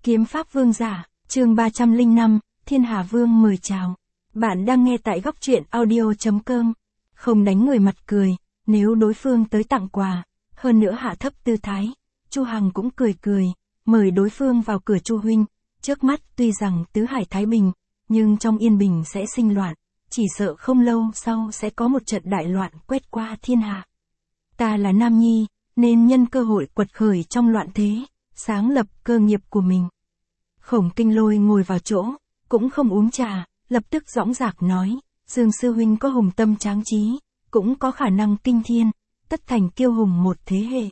Kiếm Pháp Vương Giả, chương 305, Thiên Hà Vương mời chào. Bạn đang nghe tại góc truyện audio.com. Không đánh người mặt cười, nếu đối phương tới tặng quà, hơn nữa hạ thấp tư thái. Chu Hằng cũng cười cười, mời đối phương vào cửa. Chu huynh, trước mắt tuy rằng tứ hải thái bình, nhưng trong yên bình sẽ sinh loạn, chỉ sợ không lâu sau sẽ có một trận đại loạn quét qua thiên hạ. Ta là nam nhi, nên nhân cơ hội quật khởi trong loạn thế, sáng lập cơ nghiệp của mình. Khổng Kinh Lôi ngồi vào chỗ, cũng không uống trà, lập tức dõng dạc nói, Dương sư huynh có hùng tâm tráng trí, cũng có khả năng kinh thiên, tất thành kiêu hùng một thế hệ.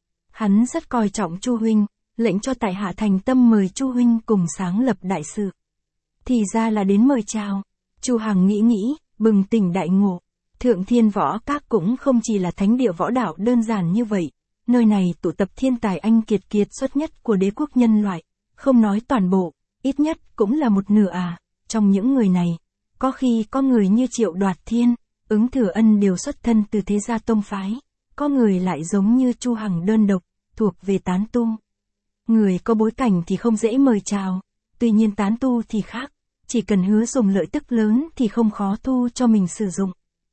Hắn rất coi trọng Chu huynh, lệnh cho tại hạ thành tâm mời Chu huynh cùng sáng lập đại sự. Thì ra là đến mời chào. Chu Hằng nghĩ, bừng tỉnh đại ngộ. Thượng Thiên Võ Các cũng không chỉ là thánh địa võ đạo đơn giản như vậy. Nơi này tụ tập thiên tài anh kiệt xuất nhất của đế quốc nhân loại. Không nói toàn bộ, ít nhất cũng là một nửa à. Trong những người này, có khi có người như Triệu Đoạt Thiên, Ứng Thừa Ân đều xuất thân từ thế gia tông phái. Có người lại giống như Chu Hằng đơn độc, thuộc về tán tu. Người có bối cảnh thì không dễ mời chào, tuy nhiên tán tu thì khác. Chỉ cần hứa dùng lợi tức lớn thì không khó thu cho mình sử dụng.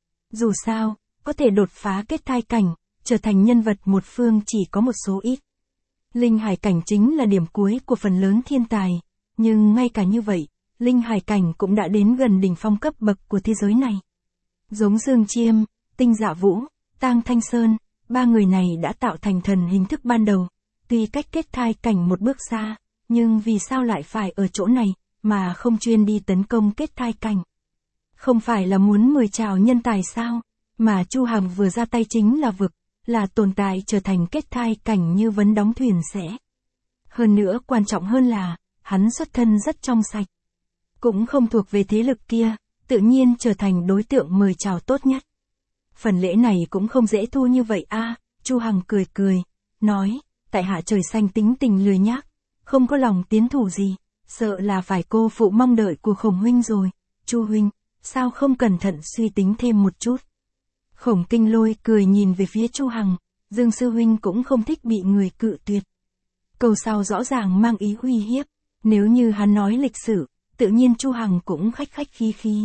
Dù sao, có thể đột phá kết thai cảnh, trở thành nhân vật một phương chỉ có một số ít. Linh hải cảnh chính là điểm cuối của phần lớn thiên tài, nhưng ngay cả như vậy, linh hải cảnh cũng đã đến gần đỉnh phong cấp bậc của thế giới này. Giống Dương Chiêm, Tinh Dạ Vũ, Tang Thanh Sơn, ba người này đã tạo thành thần hình thức ban đầu, tuy cách kết thai cảnh một bước xa, nhưng vì sao lại phải ở chỗ này, mà không chuyên đi tấn công kết thai cảnh? Không phải là muốn mời chào nhân tài sao, mà Chu Hằng vừa ra tay chính là vực, là tồn tại trở thành kết thai cảnh như vấn đóng thuyền sẽ. Hơn nữa quan trọng hơn là, hắn xuất thân rất trong sạch. Cũng không thuộc về thế lực kia, tự nhiên trở thành đối tượng mời chào tốt nhất. Phần lễ này cũng không dễ thu như vậy a. Chu Hằng cười, nói, tại hạ trời xanh tính tình lười nhác, không có lòng tiến thủ gì, sợ là phải cô phụ mong đợi của Khổng huynh rồi. Chu huynh, sao không cẩn thận suy tính thêm một chút? Khổng Kinh Lôi cười nhìn về phía Chu Hằng, Dương sư huynh cũng không thích bị người cự tuyệt. Câu sau rõ ràng mang ý uy hiếp, nếu như hắn nói lịch sử, tự nhiên Chu Hằng cũng khách khí.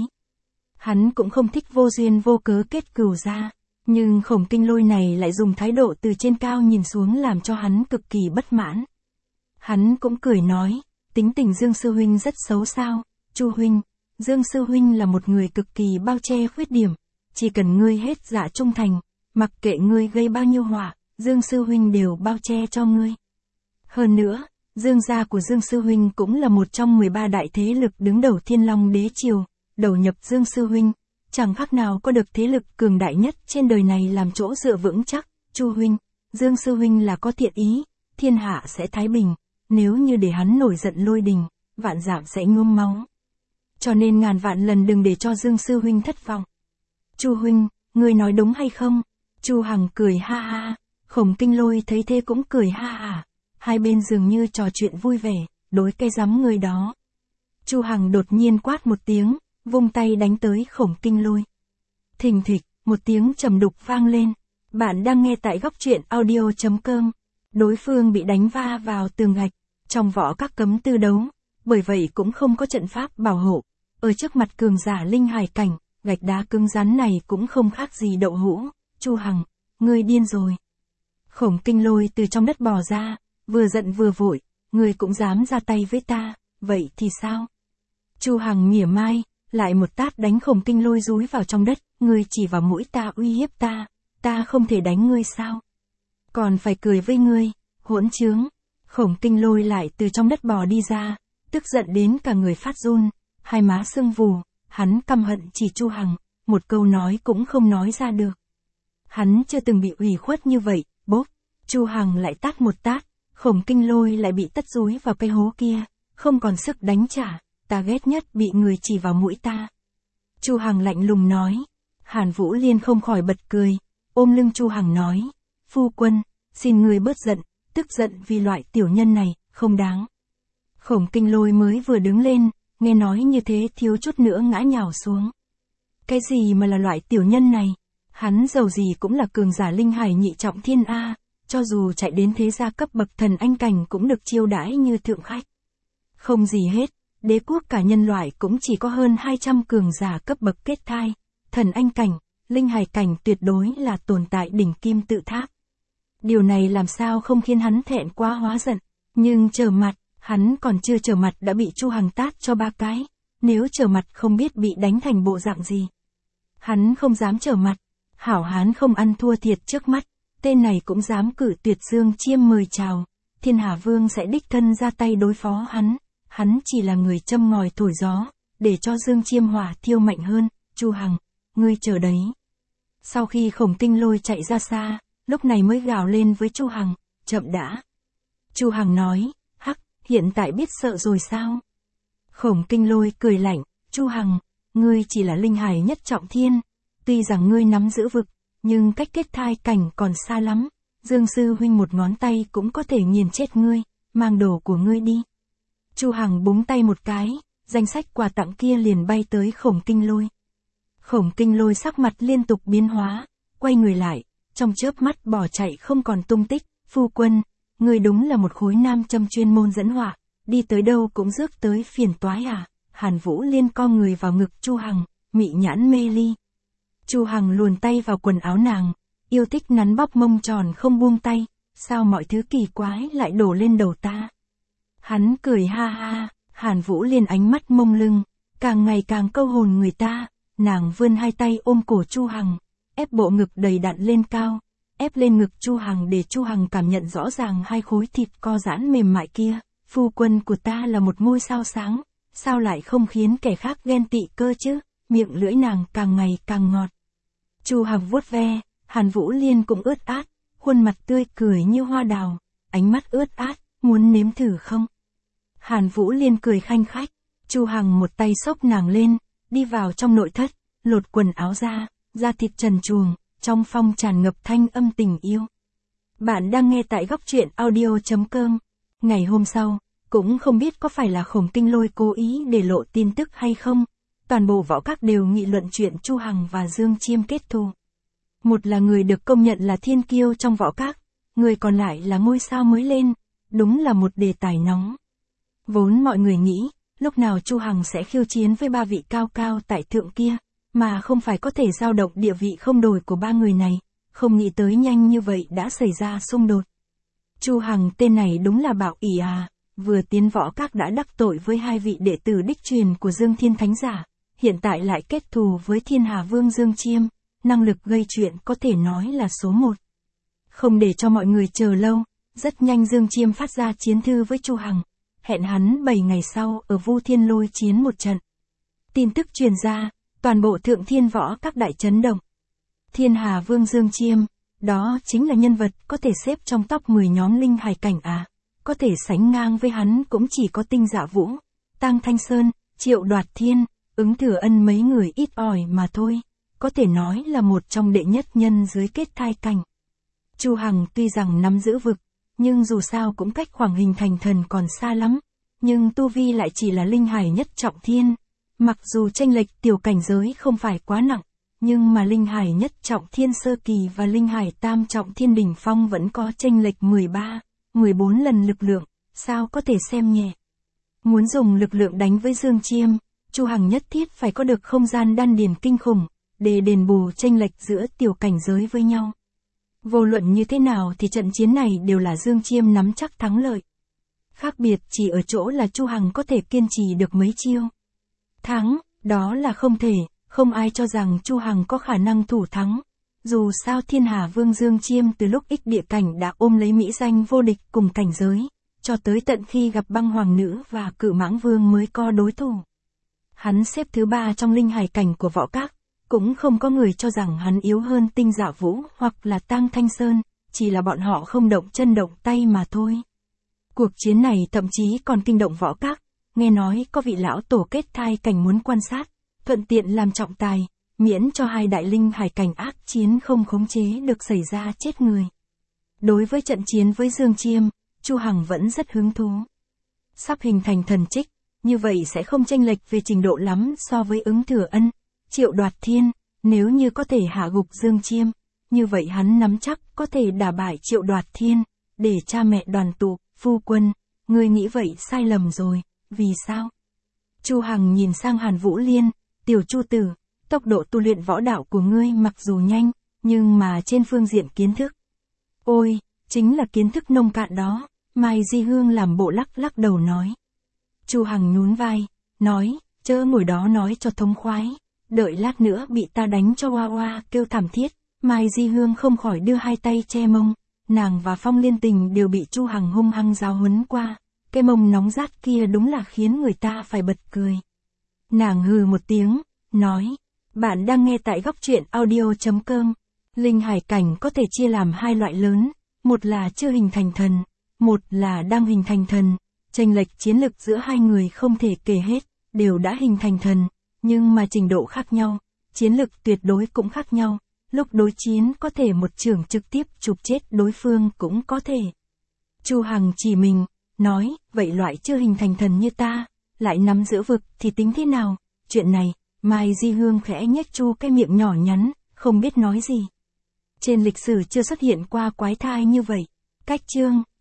Hắn cũng không thích vô duyên vô cớ kết cừu ra, nhưng Khổng Kinh Lôi này lại dùng thái độ từ trên cao nhìn xuống làm cho hắn cực kỳ bất mãn. Hắn cũng cười nói, tính tình Dương sư huynh rất xấu sao? Chu huynh, Dương sư huynh là một người cực kỳ bao che khuyết điểm, chỉ cần ngươi hết dạ trung thành, mặc kệ ngươi gây bao nhiêu họa, Dương sư huynh đều bao che cho ngươi. Hơn nữa, Dương gia của Dương sư huynh cũng là một trong 13 đại thế lực đứng đầu Thiên Long đế triều, đầu nhập Dương sư huynh, chẳng khác nào có được thế lực cường đại nhất trên đời này làm chỗ dựa vững chắc. Chu huynh, Dương sư huynh là có thiện ý, thiên hạ sẽ thái bình, nếu như để hắn nổi giận lôi đình, vạn dặm sẽ nhuốm máu. Cho nên ngàn vạn lần đừng để cho Dương sư huynh thất vọng. Chu huynh, ngươi nói đúng hay không? Chu Hằng cười ha ha, Khổng Kinh Lôi thấy thế cũng cười ha ha. Hai bên dường như trò chuyện vui vẻ, đối cái rắm người đó. Chu Hằng đột nhiên quát một tiếng, vung tay đánh tới Khổng Kinh Lôi. Thình thịch, một tiếng trầm đục vang lên. Bạn đang nghe tại góc truyện audio.com. Đối phương bị đánh va vào tường gạch, trong võ các cấm tư đấu, bởi vậy cũng không có trận pháp bảo hộ. Ở trước mặt cường giả linh hải cảnh, gạch đá cứng rắn này cũng không khác gì đậu hũ. Chu Hằng, ngươi điên rồi. Khổng Kinh Lôi từ trong đất bò ra, vừa giận vừa vội, ngươi cũng dám ra tay với ta, vậy thì sao? Chu Hằng mỉa mai, lại một tát đánh Khổng Kinh Lôi dúi vào trong đất, ngươi chỉ vào mũi ta uy hiếp ta không thể đánh ngươi sao? Còn phải cười với ngươi, hỗn trướng. Khổng Kinh Lôi lại từ trong đất bò đi ra, tức giận đến cả người phát run, hai má sưng vù, hắn căm hận chỉ Chu Hằng, một câu nói cũng không nói ra được. Hắn chưa từng bị ủy khuất như vậy, bốp, Chu Hằng lại tát một tát, Khổng Kinh Lôi lại bị tất dúi vào cái hố kia, không còn sức đánh trả, ta ghét nhất bị người chỉ vào mũi ta. Chu Hằng lạnh lùng nói. Hàn Vũ Liên không khỏi bật cười, ôm lưng Chu Hằng nói, phu quân, xin người bớt giận, tức giận vì loại tiểu nhân này, không đáng. Khổng Kinh Lôi mới vừa đứng lên, nghe nói như thế thiếu chút nữa ngã nhào xuống. Cái gì mà là loại tiểu nhân này? Hắn dầu gì cũng là cường giả linh hải nhị trọng thiên A, cho dù chạy đến thế gia cấp bậc thần anh cảnh cũng được chiêu đãi như thượng khách. Không gì hết, đế quốc cả nhân loại cũng chỉ có hơn 200 cường giả cấp bậc kết thai, thần anh cảnh, linh hải cảnh tuyệt đối là tồn tại đỉnh kim tự tháp. Điều này làm sao không khiến hắn thẹn quá hóa giận, nhưng trở mặt, hắn còn chưa trở mặt đã bị Chu Hằng tát cho 3 cái, nếu trở mặt không biết bị đánh thành bộ dạng gì. Hắn không dám trở mặt, hảo hán không ăn thua thiệt trước mắt, tên này cũng dám cử tuyệt Dương Chiêm mời chào, Thiên Hà Vương sẽ đích thân ra tay đối phó hắn chỉ là người châm ngòi thổi gió, để cho Dương Chiêm hỏa thiêu mạnh hơn. Chu Hằng, ngươi chờ đấy. Sau khi Khổng Kinh Lôi chạy ra xa, lúc này mới gào lên với Chu Hằng, chậm đã. Chu Hằng nói, hắc, hiện tại biết sợ rồi sao? Khổng Kinh Lôi cười lạnh, Chu Hằng, ngươi chỉ là linh hải nhất trọng thiên, tuy rằng ngươi nắm giữ vực, nhưng cách kết thai cảnh còn xa lắm, Dương sư huynh một ngón tay cũng có thể nghiền chết ngươi, mang đồ của ngươi đi. Chu Hằng búng tay một cái, danh sách quà tặng kia liền bay tới Khổng Kinh Lôi. Khổng Kinh Lôi sắc mặt liên tục biến hóa, quay người lại, trong chớp mắt bỏ chạy không còn tung tích. Phu quân, người đúng là một khối nam châm chuyên môn dẫn họa, đi tới đâu cũng rước tới phiền toái à? Hàn Vũ Liên co người vào ngực Chu Hằng, mị nhãn mê ly. Chu Hằng luồn tay vào quần áo nàng, yêu thích nắn bóp mông tròn không buông tay, sao mọi thứ kỳ quái lại đổ lên đầu ta? Hắn cười ha ha, Hàn Vũ Liên ánh mắt mông lưng, càng ngày càng câu hồn người ta, nàng vươn hai tay ôm cổ Chu Hằng, ép bộ ngực đầy đặn lên cao, ép lên ngực Chu Hằng để Chu Hằng cảm nhận rõ ràng hai khối thịt co giãn mềm mại kia. Phu quân của ta là một ngôi sao sáng, sao lại không khiến kẻ khác ghen tị cơ chứ? Miệng lưỡi nàng càng ngày càng ngọt. Chu Hằng vuốt ve, Hàn Vũ Liên cũng ướt át, khuôn mặt tươi cười như hoa đào, ánh mắt ướt át, muốn nếm thử không? Hàn Vũ Liên cười khanh khách, Chu Hằng một tay xốc nàng lên, đi vào trong nội thất, lột quần áo ra, da thịt trần truồng, trong phong tràn ngập thanh âm tình yêu. Bạn đang nghe tại góc truyện audio.com. Ngày hôm sau, cũng không biết có phải là Khổng Kinh Lôi cố ý để lộ tin tức hay không, toàn bộ võ các đều nghị luận chuyện Chu Hằng và Dương Chiêm kết thù. Một là người được công nhận là thiên kiêu trong võ các, người còn lại là ngôi sao mới lên, đúng là một đề tài nóng. Vốn mọi người nghĩ, lúc nào Chu Hằng sẽ khiêu chiến với 3 vị cao cao tại thượng kia, mà không phải có thể dao động địa vị không đổi của 3 người này, không nghĩ tới nhanh như vậy đã xảy ra xung đột. Chu Hằng tên này đúng là bạo ỷ à, vừa tiến võ các đã đắc tội với 2 vị đệ tử đích truyền của Dương Thiên Thánh Giả, hiện tại lại kết thù với Thiên Hà Vương Dương Chiêm, năng lực gây chuyện có thể nói là số 1. Không để cho mọi người chờ lâu, rất nhanh Dương Chiêm phát ra chiến thư với Chu Hằng, hẹn hắn 7 ngày sau ở Vu Thiên Lôi chiến một trận. Tin tức truyền ra, toàn bộ thượng thiên võ các đại chấn động. Thiên Hà Vương Dương Chiêm, đó chính là nhân vật có thể xếp trong top 10 nhóm linh hải cảnh à, có thể sánh ngang với hắn cũng chỉ có Tinh Dạ Vũ, Tang Thanh Sơn, Triệu Đoạt Thiên, Ứng Thừa Ân mấy người ít ỏi mà thôi, có thể nói là một trong đệ nhất nhân dưới kết thai cảnh. Chu Hằng tuy rằng nắm giữ vực, nhưng dù sao cũng cách khoảng hình thành thần còn xa lắm, nhưng tu vi lại chỉ là linh hải nhất trọng thiên. Mặc dù chênh lệch tiểu cảnh giới không phải quá nặng, nhưng mà linh hải nhất trọng thiên sơ kỳ và linh hải tam trọng thiên đỉnh phong vẫn có chênh lệch 13, 14 lần lực lượng, sao có thể xem nhẹ. Muốn dùng lực lượng đánh với Dương Chiêm, Chu Hằng nhất thiết phải có được không gian đan điền kinh khủng, để đền bù chênh lệch giữa tiểu cảnh giới với nhau. Vô luận như thế nào thì trận chiến này đều là Dương Chiêm nắm chắc thắng lợi. Khác biệt chỉ ở chỗ là Chu Hằng có thể kiên trì được mấy chiêu. Thắng, đó là không thể, không ai cho rằng Chu Hằng có khả năng thủ thắng. Dù sao Thiên Hà Vương Dương Chiêm từ lúc ích địa cảnh đã ôm lấy mỹ danh vô địch cùng cảnh giới, cho tới tận khi gặp Băng Hoàng Nữ và Cự Mãng Vương mới có đối thủ. Hắn xếp thứ 3 trong linh hải cảnh của võ các, cũng không có người cho rằng hắn yếu hơn Tinh Dạ Vũ hoặc là Tang Thanh Sơn, chỉ là bọn họ không động chân động tay mà thôi. Cuộc chiến này thậm chí còn kinh động võ các, nghe nói có vị lão tổ kết thai cảnh muốn quan sát, thuận tiện làm trọng tài, miễn cho 2 đại linh hải cảnh ác chiến không khống chế được xảy ra chết người. Đối với trận chiến với Dương Chiêm, Chu Hằng vẫn rất hứng thú. Sắp hình thành thần trích, như vậy sẽ không chênh lệch về trình độ lắm so với Ứng Thừa Ân, Triệu Đoạt Thiên, nếu như có thể hạ gục Dương Chiêm, như vậy hắn nắm chắc có thể đả bại Triệu Đoạt Thiên, để cha mẹ đoàn tụ. Phu quân, ngươi nghĩ vậy sai lầm rồi, vì sao? Chu Hằng nhìn sang Hàn Vũ Liên, tiểu Chu tử, tốc độ tu luyện võ đạo của ngươi mặc dù nhanh, nhưng mà trên phương diện kiến thức. Ôi, chính là kiến thức nông cạn đó, Mai Di Hương làm bộ lắc lắc đầu nói. Chu Hằng nhún vai, nói, chớ ngồi đó nói cho thống khoái, đợi lát nữa bị ta đánh cho oa oa kêu thảm thiết. Mai Di Hương không khỏi đưa hai tay che mông, nàng và Phong Liên Tình đều bị Chu Hằng hung hăng giáo huấn qua, cái mông nóng rát kia đúng là khiến người ta phải bật cười. Nàng hừ một tiếng, nói, bạn đang nghe tại góc truyện audio.com. Linh hải cảnh có thể chia làm hai loại lớn, một là chưa hình thành thần, một là đang hình thành thần. Chênh lệch chiến lực giữa hai người không thể kể hết, đều đã hình thành thần, nhưng mà trình độ khác nhau, chiến lực tuyệt đối cũng khác nhau. Lúc đối chiến có thể một chưởng trực tiếp chụp chết đối phương cũng có thể. Chu Hằng chỉ mình, nói, vậy loại chưa hình thành thần như ta, lại nắm giữ vực thì tính thế nào? Chuyện này, Mai Di Hương khẽ nhếch chu cái miệng nhỏ nhắn, không biết nói gì. Trên lịch sử chưa xuất hiện qua quái thai như vậy. Cách chương